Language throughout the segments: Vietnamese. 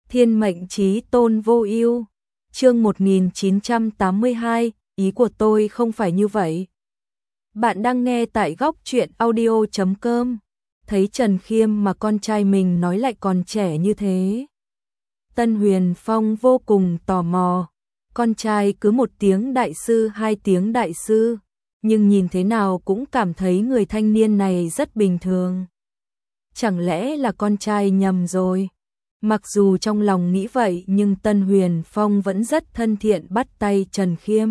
Thiên mệnh chí tôn vô ưu. Chương 1982, ý của tôi không phải như vậy. Bạn đang nghe tại góc truyện audio.com. Thấy Trần Khiêm mà con trai mình nói lại còn trẻ như thế. Tân Huyền Phong vô cùng tò mò. Con trai cứ một tiếng đại sư, hai tiếng đại sư, nhưng nhìn thế nào cũng cảm thấy người thanh niên này rất bình thường. Chẳng lẽ là con trai nhầm rồi? Mặc dù trong lòng nghĩ vậy nhưng Tân Huyền Phong vẫn rất thân thiện bắt tay Trần Khiêm,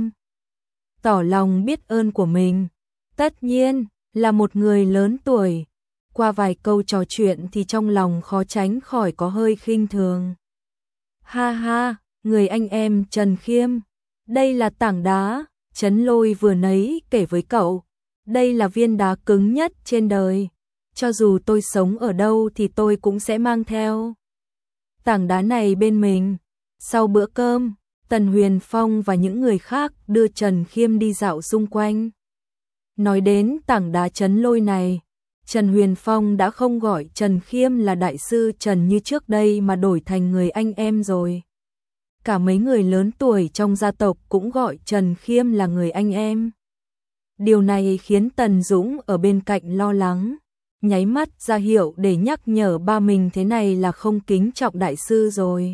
tỏ lòng biết ơn của mình. Tất nhiên là một người lớn tuổi, qua vài câu trò chuyện thì trong lòng khó tránh khỏi có hơi khinh thường. Ha ha, người anh em Trần Khiêm, đây là tảng đá, Trấn Lôi vừa nấy kể với cậu, đây là viên đá cứng nhất trên đời, cho dù tôi sống ở đâu thì tôi cũng sẽ mang theo tảng đá này bên mình. Sau bữa cơm, Tần Huyền Phong và những người khác đưa Trần Khiêm đi dạo xung quanh. Nói đến tảng đá Trấn Lôi này, Trần Huyền Phong đã không gọi Trần Khiêm là đại sư Trần như trước đây mà đổi thành người anh em rồi. Cả mấy người lớn tuổi trong gia tộc cũng gọi Trần Khiêm là người anh em. Điều này khiến Tần Dũng ở bên cạnh lo lắng, nháy mắt ra hiệu để nhắc nhở ba mình thế này là không kính trọng đại sư rồi.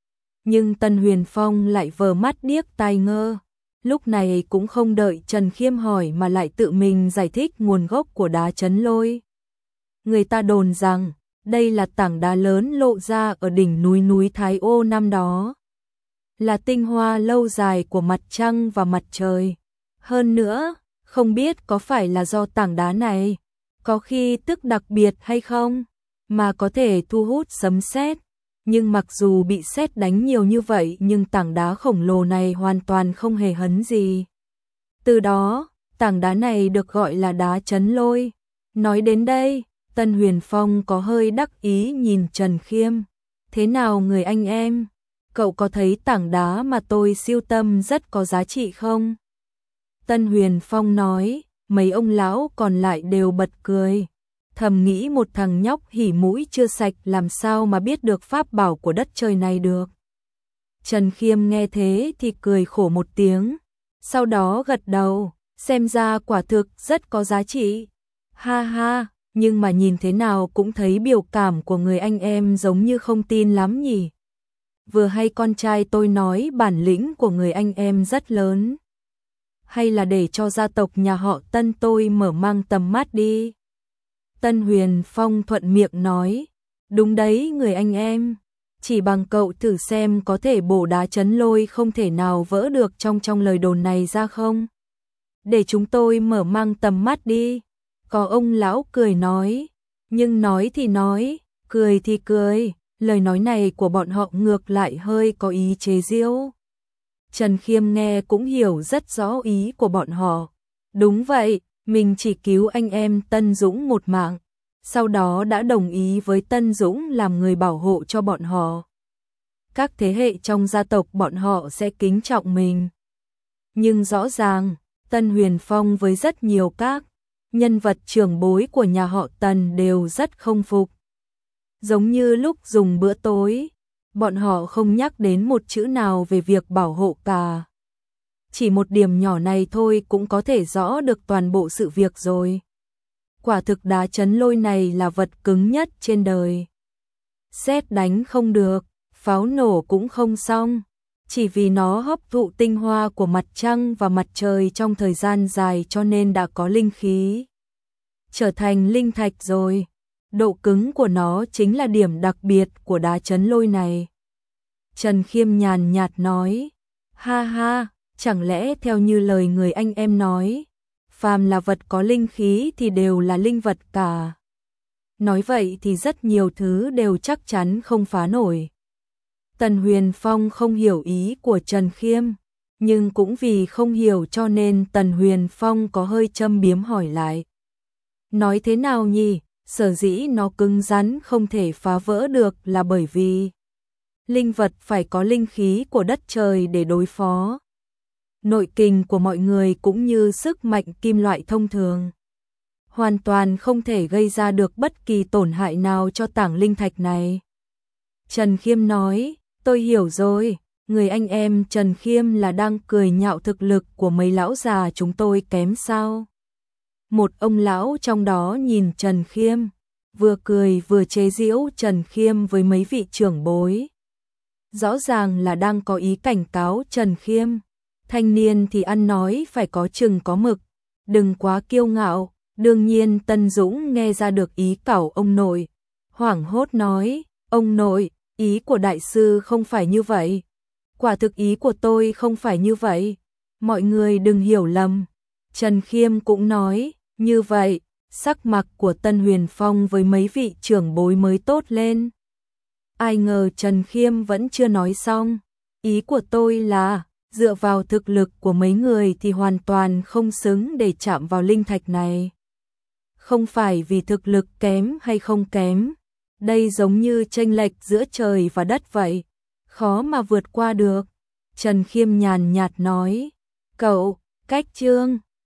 Nhưng Tần Huyền Phong lại vờ mắt điếc tai ngơ, lúc này cũng không đợi Trần Khiêm hỏi mà lại tự mình giải thích nguồn gốc của đá Trấn Lôi. Người ta đồn rằng đây là tảng đá lớn lộ ra ở đỉnh núi Thái Ô năm đó, là tinh hoa lâu dài của mặt trăng và mặt trời. Hơn nữa, không biết có phải là do tảng đá này có khi tức đặc biệt hay không, mà có thể thu hút sấm sét. Nhưng mặc dù bị sét đánh nhiều như vậy nhưng tảng đá khổng lồ này hoàn toàn không hề hấn gì. Từ đó, tảng đá này được gọi là đá Trấn Lôi. Nói đến đây, Tân Huyền Phong có hơi đắc ý nhìn Trần Khiêm. Thế nào người anh em? Cậu có thấy tảng đá mà tôi sưu tầm rất có giá trị không? Tân Huyền Phong nói, mấy ông lão còn lại đều bật cười. Thầm nghĩ một thằng nhóc hỉ mũi chưa sạch làm sao mà biết được pháp bảo của đất trời này được. Trần Khiêm nghe thế thì cười khổ một tiếng, sau đó gật đầu, xem ra quả thực rất có giá trị. Ha ha, nhưng mà nhìn thế nào cũng thấy biểu cảm của người anh em giống như không tin lắm nhỉ. Vừa hay con trai tôi nói bản lĩnh của người anh em rất lớn. Hay là để cho gia tộc nhà họ Tân tôi mở mang tầm mắt đi. Tân Huyền Phong thuận miệng nói, đúng đấy người anh em, chỉ bằng cậu thử xem có thể bổ đá Trấn Lôi không thể nào vỡ được trong lời đồn này ra không? Để chúng tôi mở mang tầm mắt đi. Có ông lão cười nói, nhưng nói thì nói, cười thì cười, lời nói này của bọn họ ngược lại hơi có ý chế giễu. Trần Khiêm nghe cũng hiểu rất rõ ý của bọn họ. Đúng vậy, mình chỉ cứu anh em Tân Dũng một mạng, sau đó đã đồng ý với Tân Dũng làm người bảo hộ cho bọn họ. Các thế hệ trong gia tộc bọn họ sẽ kính trọng mình. Nhưng rõ ràng, Tân Huyền Phong với rất nhiều các nhân vật trưởng bối của nhà họ Tần đều rất không phục. Giống như lúc dùng bữa tối, bọn họ không nhắc đến một chữ nào về việc bảo hộ cả. Chỉ một điểm nhỏ này thôi cũng có thể rõ được toàn bộ sự việc rồi. Quả thực đá Trấn Lôi này là vật cứng nhất trên đời. Sét đánh không được, pháo nổ cũng không xong, chỉ vì nó hấp thụ tinh hoa của mặt trăng và mặt trời trong thời gian dài cho nên đã có linh khí, trở thành linh thạch rồi. Độ cứng của nó chính là điểm đặc biệt của đá Trấn Lôi này. Trần Khiêm nhàn nhạt nói, ha ha, chẳng lẽ theo như lời người anh em nói, phàm là vật có linh khí thì đều là linh vật cả. Nói vậy thì rất nhiều thứ đều chắc chắn không phá nổi. Tần Huyền Phong không hiểu ý của Trần Khiêm, nhưng cũng vì không hiểu cho nên Tần Huyền Phong có hơi châm biếm hỏi lại. Nói thế nào nhỉ? Sở dĩ nó cứng rắn không thể phá vỡ được là bởi vì linh vật phải có linh khí của đất trời để đối phó. Nội kình của mọi người cũng như sức mạnh kim loại thông thường, hoàn toàn không thể gây ra được bất kỳ tổn hại nào cho tảng linh thạch này. Trần Khiêm nói, tôi hiểu rồi, người anh em Trần Khiêm là đang cười nhạo thực lực của mấy lão già chúng tôi kém sao. Một ông lão trong đó nhìn Trần Khiêm, vừa cười vừa chế giễu Trần Khiêm với mấy vị trưởng bối. Rõ ràng là đang có ý cảnh cáo Trần Khiêm, thanh niên thì ăn nói phải có chừng có mực, đừng quá kiêu ngạo. Đương nhiên Tân Dũng nghe ra được ý cẩu ông nội, hoảng hốt nói, ông nội, ý của đại sư không phải như vậy. Quả thực ý của tôi không phải như vậy, mọi người đừng hiểu lầm. Trần Khiêm cũng nói, như vậy, sắc mặt của Tân Huyền Phong với mấy vị trưởng bối mới tốt lên. Ai ngờ Trần Khiêm vẫn chưa nói xong, ý của tôi là, dựa vào thực lực của mấy người thì hoàn toàn không xứng để chạm vào linh thạch này. Không phải vì thực lực kém hay không kém, đây giống như chênh lệch giữa trời và đất vậy, khó mà vượt qua được. Trần Khiêm nhàn nhạt nói, cậu, cách chương